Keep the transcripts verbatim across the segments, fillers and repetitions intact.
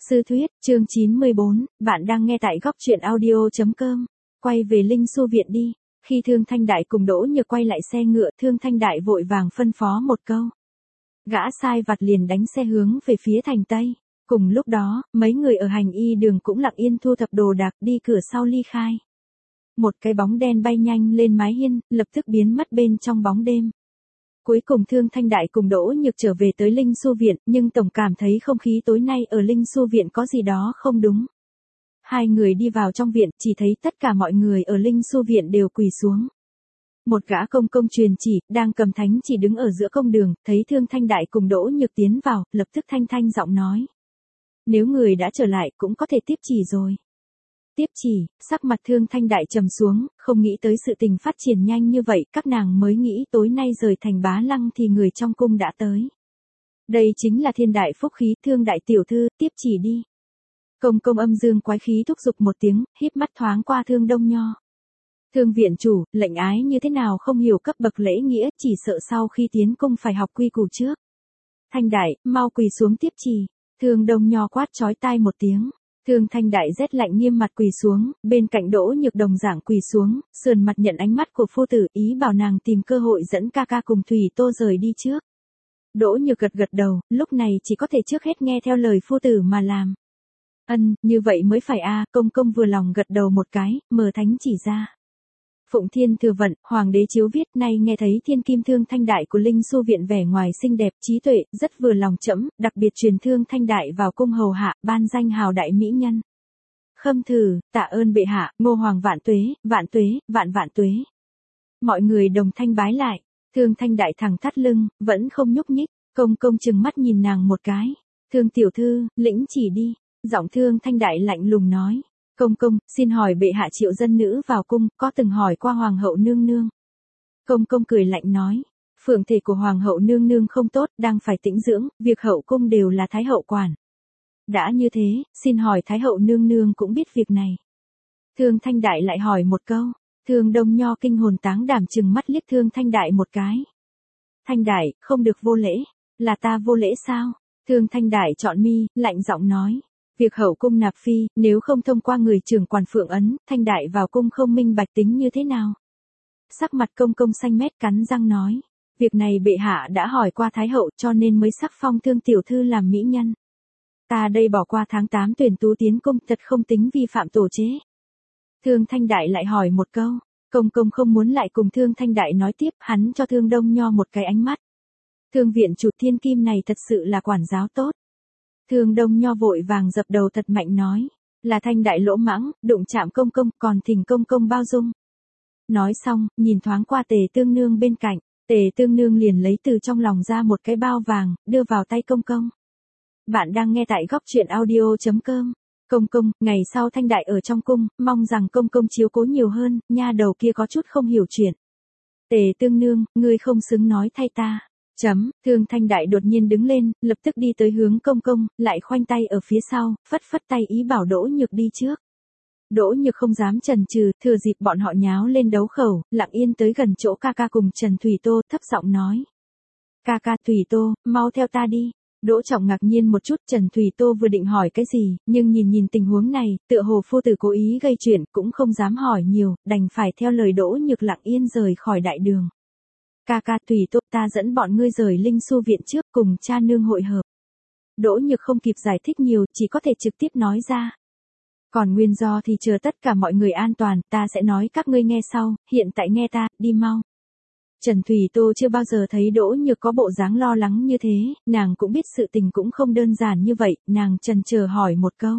Sư thuyết, chương chín mươi bốn, bạn đang nghe tại góc truyện audio.com. Quay về Linh Xu Viện đi. Khi Thương Thanh Đại cùng Đỗ Nhược quay lại xe ngựa, Thương Thanh Đại vội vàng phân phó một câu. Gã sai vặt liền đánh xe hướng về phía thành Tây. Cùng lúc đó, mấy người ở hành y đường cũng lặng yên thu thập đồ đạc đi cửa sau ly khai. Một cái bóng đen bay nhanh lên mái hiên, lập tức biến mất bên trong bóng đêm. Cuối cùng Thương Thanh Đại cùng Đỗ Nhược trở về tới Linh Xu Viện, nhưng tổng cảm thấy không khí tối nay ở Linh Xu Viện có gì đó không đúng. Hai người đi vào trong viện, chỉ thấy tất cả mọi người ở Linh Xu Viện đều quỳ xuống. Một gã công công truyền chỉ, đang cầm thánh chỉ đứng ở giữa công đường, thấy Thương Thanh Đại cùng Đỗ Nhược tiến vào, lập tức thanh thanh giọng nói. Nếu người đã trở lại cũng có thể tiếp chỉ rồi. Tiếp chỉ, sắc mặt Thương Thanh Đại trầm xuống, không nghĩ tới sự tình phát triển nhanh như vậy, các nàng mới nghĩ tối nay rời thành Bá Lăng thì người trong cung đã tới. Đây chính là thiên đại phúc khí, Thương đại tiểu thư, tiếp chỉ đi. Công công âm dương quái khí thúc giục một tiếng, híp mắt thoáng qua Thương Đông Nho. Thương viện chủ, lệnh ái như thế nào không hiểu cấp bậc lễ nghĩa, chỉ sợ sau khi tiến cung phải học quy củ trước. Thanh Đại, mau quỳ xuống tiếp chỉ. Thương Đông Nho quát chói tai một tiếng. Thương Thanh Đại rét lạnh nghiêm mặt quỳ xuống, bên cạnh Đỗ Nhược đồng dạng quỳ xuống, sườn mặt nhận ánh mắt của phu tử, ý bảo nàng tìm cơ hội dẫn ca ca cùng Thủy Tô rời đi trước. Đỗ Nhược gật gật đầu, lúc này chỉ có thể trước hết nghe theo lời phu tử mà làm. Ân, như vậy mới phải a, công công vừa lòng gật đầu một cái, mở thánh chỉ ra. Phụng Thiên thừa vận, Hoàng đế chiếu viết, nay nghe thấy thiên kim Thương Thanh Đại của Linh Xu Viện vẻ ngoài xinh đẹp trí tuệ, rất vừa lòng trẫm, đặc biệt truyền Thương Thanh Đại vào cung hầu hạ, ban danh hào đại mỹ nhân. Khâm thử, tạ ơn bệ hạ, Ngô Hoàng vạn tuế, vạn tuế, vạn vạn tuế. Mọi người đồng thanh bái lại, Thương Thanh Đại thẳng thắt lưng, vẫn không nhúc nhích, công công chừng mắt nhìn nàng một cái. Thương tiểu thư, lĩnh chỉ đi, giọng Thương Thanh Đại lạnh lùng nói. Công công, xin hỏi bệ hạ triệu dân nữ vào cung, có từng hỏi qua hoàng hậu nương nương. Công công cười lạnh nói, phượng thể của hoàng hậu nương nương không tốt, đang phải tĩnh dưỡng, việc hậu cung đều là thái hậu quản. Đã như thế, xin hỏi thái hậu nương nương cũng biết việc này. Thương Thanh Đại lại hỏi một câu, Thương Đông Nho kinh hồn táng đảm chừng mắt liếc Thương Thanh Đại một cái. Thanh Đại, không được vô lễ, là ta vô lễ sao? Thương Thanh Đại chọn mi, lạnh giọng nói. Việc hậu cung nạp phi, nếu không thông qua người trưởng quản phượng ấn, Thanh Đại vào cung không minh bạch tính như thế nào? Sắc mặt công công xanh mét cắn răng nói. Việc này bệ hạ đã hỏi qua thái hậu cho nên mới sắc phong Thương tiểu thư làm mỹ nhân. Ta đây bỏ qua tháng tám tuyển tú tiến cung thật không tính vi phạm tổ chế. Thương Thanh Đại lại hỏi một câu. Công công không muốn lại cùng Thương Thanh Đại nói tiếp, hắn cho Thương Đông Nho một cái ánh mắt. Thương viện chủ thiên kim này thật sự là quản giáo tốt. Thương Đông Nho vội vàng dập đầu thật mạnh nói, là Thanh Đại lỗ mãng, đụng chạm công công, còn thỉnh công công bao dung. Nói xong, nhìn thoáng qua Tề Tương Nương bên cạnh, Tề Tương Nương liền lấy từ trong lòng ra một cái bao vàng, đưa vào tay công công. Bạn đang nghe tại góc truyện audio.com. Công công, ngày sau Thanh Đại ở trong cung, mong rằng công công chiếu cố nhiều hơn, nha đầu kia có chút không hiểu chuyện. Tề Tương Nương, ngươi không xứng nói thay ta. Chấm, Thương Thanh Đại đột nhiên đứng lên, lập tức đi tới hướng công công, lại khoanh tay ở phía sau, phất phất tay ý bảo Đỗ Nhược đi trước. Đỗ Nhược không dám chần chừ, thừa dịp bọn họ nháo lên đấu khẩu, lặng yên tới gần chỗ ca ca cùng Trần Thủy Tô, thấp giọng nói. Ca ca Thủy Tô, mau theo ta đi. Đỗ Trọng ngạc nhiên một chút, Trần Thủy Tô vừa định hỏi cái gì, nhưng nhìn nhìn tình huống này, tựa hồ phu tử cố ý gây chuyện, cũng không dám hỏi nhiều, đành phải theo lời Đỗ Nhược lặng yên rời khỏi đại đường. Ca ca Thủy Tô, ta dẫn bọn ngươi rời Linh Xu Viện trước cùng cha nương hội hợp. Đỗ Nhược không kịp giải thích nhiều, chỉ có thể trực tiếp nói ra. Còn nguyên do thì chờ tất cả mọi người an toàn, ta sẽ nói các ngươi nghe sau, hiện tại nghe ta, đi mau. Trần Thủy Tô chưa bao giờ thấy Đỗ Nhược có bộ dáng lo lắng như thế, nàng cũng biết sự tình cũng không đơn giản như vậy, nàng chần chờ hỏi một câu.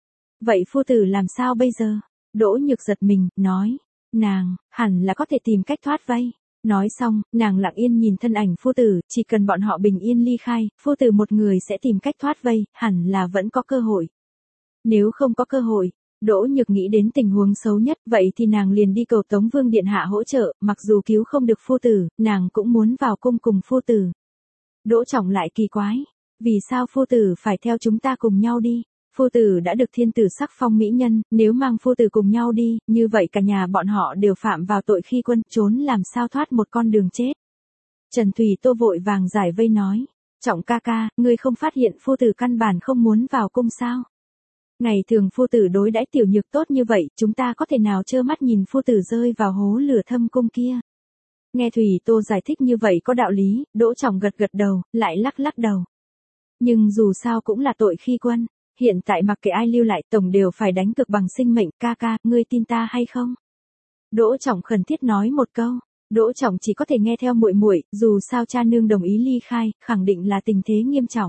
Vậy phu tử làm sao bây giờ? Đỗ Nhược giật mình, nói, nàng, hẳn là có thể tìm cách thoát vây. Nói xong, nàng lặng yên nhìn thân ảnh phu tử, chỉ cần bọn họ bình yên ly khai, phu tử một người sẽ tìm cách thoát vây, hẳn là vẫn có cơ hội. Nếu không có cơ hội, Đỗ Nhược nghĩ đến tình huống xấu nhất, vậy thì nàng liền đi cầu Tống Vương Điện Hạ hỗ trợ, mặc dù cứu không được phu tử, nàng cũng muốn vào cung cùng phu tử. Đỗ Trọng lại kỳ quái, vì sao phu tử phải theo chúng ta cùng nhau đi? Phu tử đã được thiên tử sắc phong mỹ nhân, nếu mang phu tử cùng nhau đi, như vậy cả nhà bọn họ đều phạm vào tội khi quân, trốn làm sao thoát một con đường chết. Trần Thủy Tô vội vàng giải vây nói, Trọng ca ca, ngươi không phát hiện phu tử căn bản không muốn vào cung sao? Ngày thường phu tử đối đãi tiểu nhược tốt như vậy, chúng ta có thể nào trơ mắt nhìn phu tử rơi vào hố lửa thâm cung kia. Nghe Thủy Tô giải thích như vậy có đạo lý, Đỗ Trọng gật gật đầu, lại lắc lắc đầu. Nhưng dù sao cũng là tội khi quân, hiện tại mặc kệ ai lưu lại tổng đều phải đánh cực bằng sinh mệnh, ca ca, ngươi tin ta hay không? Đỗ Trọng khẩn thiết nói một câu, Đỗ Trọng chỉ có thể nghe theo muội muội, dù sao cha nương đồng ý ly khai, khẳng định là tình thế nghiêm trọng.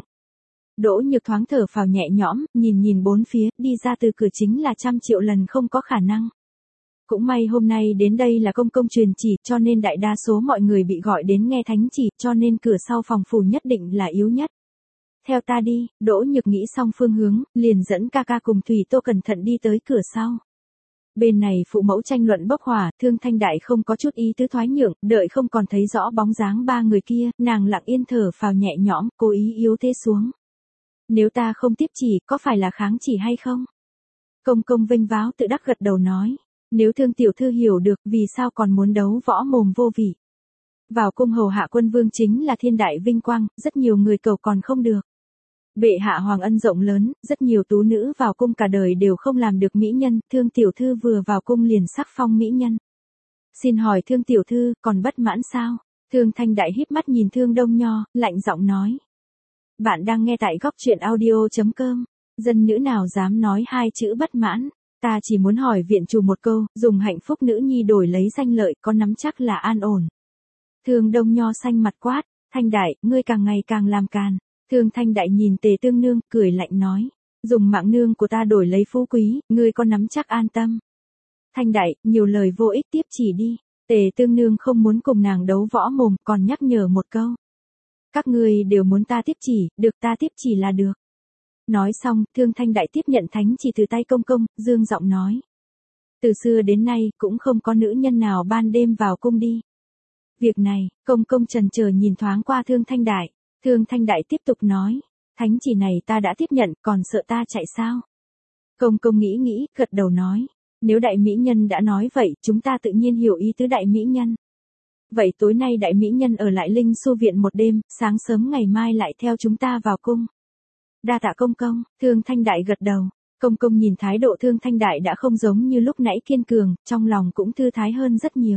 Đỗ Nhược thoáng thở phào nhẹ nhõm, nhìn nhìn bốn phía, đi ra từ cửa chính là trăm triệu lần không có khả năng. Cũng may hôm nay đến đây là công công truyền chỉ, cho nên đại đa số mọi người bị gọi đến nghe thánh chỉ, cho nên cửa sau phòng phủ nhất định là yếu nhất. Theo ta đi, Đỗ Nhược nghĩ xong phương hướng, liền dẫn ca ca cùng Thủy Tô cẩn thận đi tới cửa sau. Bên này phụ mẫu tranh luận bốc hỏa, Thương Thanh Đại không có chút ý tứ thoái nhượng, đợi không còn thấy rõ bóng dáng ba người kia, nàng lặng yên thở phào nhẹ nhõm, cố ý yếu thế xuống. Nếu ta không tiếp chỉ, có phải là kháng chỉ hay không? Công công vênh váo tự đắc gật đầu nói. Nếu Thương tiểu thư hiểu được, vì sao còn muốn đấu võ mồm vô vị? Vào cung hầu hạ quân vương chính là thiên đại vinh quang, rất nhiều người cầu còn không được. Bệ hạ hoàng ân rộng lớn, rất nhiều tú nữ vào cung cả đời đều không làm được mỹ nhân, Thương tiểu thư vừa vào cung liền sắc phong mỹ nhân. Xin hỏi Thương tiểu thư, còn bất mãn sao? Thương Thanh Đại híp mắt nhìn Thương Đông Nho, lạnh giọng nói. Bạn đang nghe tại góc truyện audio chấm com. Dân nữ nào dám nói hai chữ bất mãn? Ta chỉ muốn hỏi viện chủ một câu, dùng hạnh phúc nữ nhi đổi lấy danh lợi, có nắm chắc là an ổn. Thương Đông Nho xanh mặt quát, Thanh Đại, ngươi càng ngày càng làm càn. Thương Thanh Đại nhìn Tề Tương Nương, cười lạnh nói, dùng mạng nương của ta đổi lấy phú quý, ngươi có nắm chắc an tâm. Thanh Đại, nhiều lời vô ích, tiếp chỉ đi. Tề Tương Nương không muốn cùng nàng đấu võ mồm, còn nhắc nhở một câu. Các ngươi đều muốn ta tiếp chỉ, được ta tiếp chỉ là được. Nói xong, Thương Thanh Đại tiếp nhận thánh chỉ từ tay công công, dương giọng nói. Từ xưa đến nay, cũng không có nữ nhân nào ban đêm vào cung đi. Việc này, công công trần chờ nhìn thoáng qua Thương Thanh Đại. Thương Thanh Đại tiếp tục nói. Thánh chỉ này ta đã tiếp nhận, còn sợ ta chạy sao? Công công nghĩ nghĩ, gật đầu nói. Nếu đại mỹ nhân đã nói vậy, chúng ta tự nhiên hiểu ý tứ đại mỹ nhân. Vậy tối nay đại mỹ nhân ở lại Linh Xu viện một đêm, sáng sớm ngày mai lại theo chúng ta vào cung. Đa tạ công công, Thương Thanh Đại gật đầu. Công công nhìn thái độ Thương Thanh Đại đã không giống như lúc nãy kiên cường, trong lòng cũng thư thái hơn rất nhiều.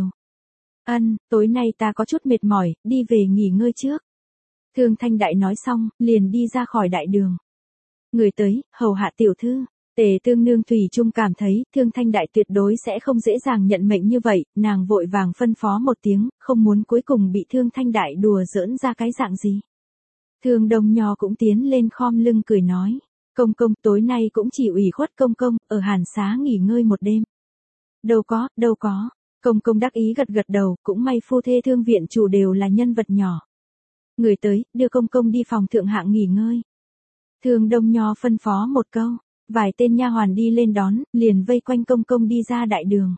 Ân, tối nay ta có chút mệt mỏi, đi về nghỉ ngơi trước. Thương Thanh Đại nói xong, liền đi ra khỏi đại đường. Người tới, hầu hạ tiểu thư. Tề Tương Nương thủy chung cảm thấy, Thương Thanh Đại tuyệt đối sẽ không dễ dàng nhận mệnh như vậy, nàng vội vàng phân phó một tiếng, không muốn cuối cùng bị Thương Thanh Đại đùa giỡn ra cái dạng gì. Thương Đông Nho cũng tiến lên khom lưng cười nói, công công tối nay cũng chỉ ủy khuất công công, ở hàn xá nghỉ ngơi một đêm. Đâu có, đâu có, công công đắc ý gật gật đầu, cũng may phu thê Thương viện chủ đều là nhân vật nhỏ. Người tới, đưa công công đi phòng thượng hạng nghỉ ngơi. Thương Đông Nho phân phó một câu. Vài tên nha hoàn đi lên đón, liền vây quanh công công đi ra đại đường.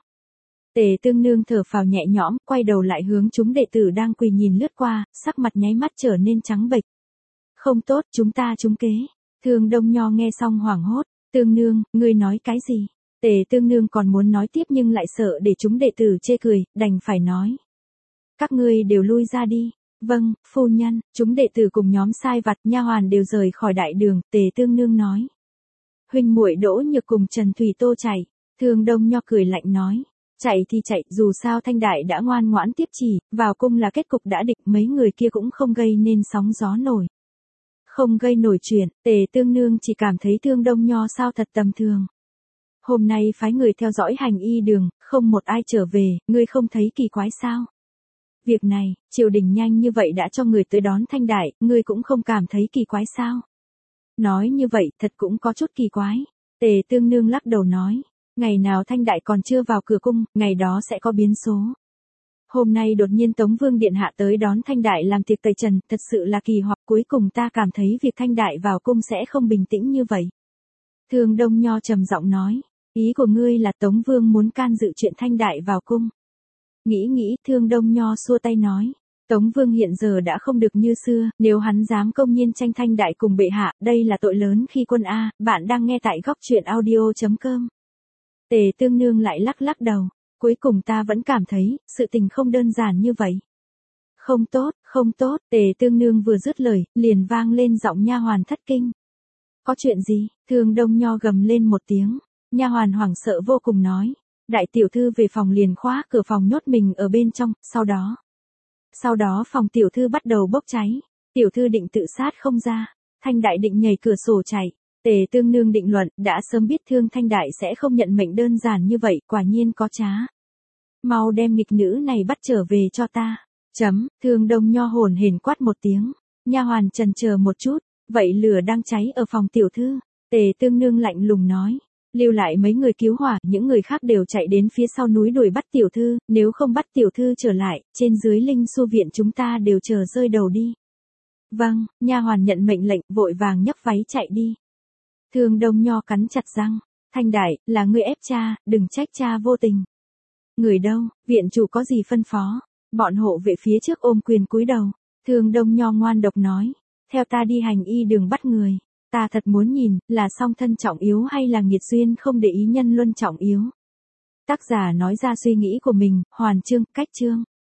Tề Tương Nương thở phào nhẹ nhõm, quay đầu lại hướng chúng đệ tử đang quỳ nhìn lướt qua, sắc mặt nháy mắt trở nên trắng bệch. Không tốt, chúng ta trúng kế. Thương Đông Nho nghe xong hoảng hốt, Tương Nương, ngươi nói cái gì? Tề Tương Nương còn muốn nói tiếp nhưng lại sợ để chúng đệ tử chê cười, đành phải nói. Các ngươi đều lui ra đi. Vâng, phu nhân, chúng đệ tử cùng nhóm sai vặt nha hoàn đều rời khỏi đại đường, Tề Tương Nương nói. Huynh muội Đỗ Nhược cùng Trần Thủy Tô chạy, Thương Đông Nho cười lạnh nói, chạy thì chạy, dù sao Thanh Đại đã ngoan ngoãn tiếp chỉ, vào cung là kết cục đã định, mấy người kia cũng không gây nên sóng gió nổi. Không gây nổi chuyện, Tề Tương Nương chỉ cảm thấy Thương Đông Nho sao thật tầm thường. Hôm nay phái người theo dõi hành y đường, không một ai trở về, ngươi không thấy kỳ quái sao? Việc này, triều đình nhanh như vậy đã cho người tới đón Thanh Đại, ngươi cũng không cảm thấy kỳ quái sao? Nói như vậy, thật cũng có chút kỳ quái. Tề Tương Nương lắc đầu nói, ngày nào Thanh Đại còn chưa vào cửa cung, ngày đó sẽ có biến số. Hôm nay đột nhiên Tống Vương Điện Hạ tới đón Thanh Đại làm tiệc tẩy trần, thật sự là kỳ hoặc cuối cùng ta cảm thấy việc Thanh Đại vào cung sẽ không bình tĩnh như vậy. Thương Đông Nho trầm giọng nói, ý của ngươi là Tống Vương muốn can dự chuyện Thanh Đại vào cung. Nghĩ nghĩ, Thương Đông Nho xua tay nói. Tống Vương hiện giờ đã không được như xưa, nếu hắn dám công nhiên tranh Thanh Đại cùng bệ hạ, đây là tội lớn khi quân A, bạn đang nghe tại góc truyện audio chấm com. Tề Tương Nương lại lắc lắc đầu, cuối cùng ta vẫn cảm thấy, sự tình không đơn giản như vậy. Không tốt, không tốt, Tề Tương Nương vừa dứt lời, liền vang lên giọng nha hoàn thất kinh. Có chuyện gì? Thương Đông Nho gầm lên một tiếng. Nha hoàn hoảng sợ vô cùng nói. Đại tiểu thư về phòng liền khóa cửa phòng nhốt mình ở bên trong, sau đó. Sau đó phòng tiểu thư bắt đầu bốc cháy. Tiểu thư định tự sát không ra. Thanh Đại định nhảy cửa sổ chạy. Tề Tương Nương định luận, đã sớm biết Thương Thanh Đại sẽ không nhận mệnh đơn giản như vậy, quả nhiên có trá. Mau đem nghịch nữ này bắt trở về cho ta. Chấm, Thương Đông Nho hồn hển quát một tiếng. Nha hoàn chần chờ một chút, vậy lửa đang cháy ở phòng tiểu thư. Tề Tương Nương lạnh lùng nói. Lưu lại mấy người cứu hỏa, những người khác đều chạy đến phía sau núi đuổi bắt tiểu thư, nếu không bắt tiểu thư trở lại, trên dưới Linh Xu viện chúng ta đều chờ rơi đầu đi. Vâng, nha hoàn nhận mệnh lệnh, vội vàng nhấc váy chạy đi. Thương Đông Nho cắn chặt răng. Thanh Đại, là ngươi ép cha, đừng trách cha vô tình. Người đâu, viện chủ có gì phân phó? Bọn hộ vệ phía trước ôm quyền cúi đầu. Thương Đông Nho ngoan độc nói. Theo ta đi hành y đường bắt người. Ta thật muốn nhìn, là song thân trọng yếu hay là nghiệt duyên không để ý nhân luân trọng yếu. Tác giả nói ra suy nghĩ của mình, hoàn chương, cách chương.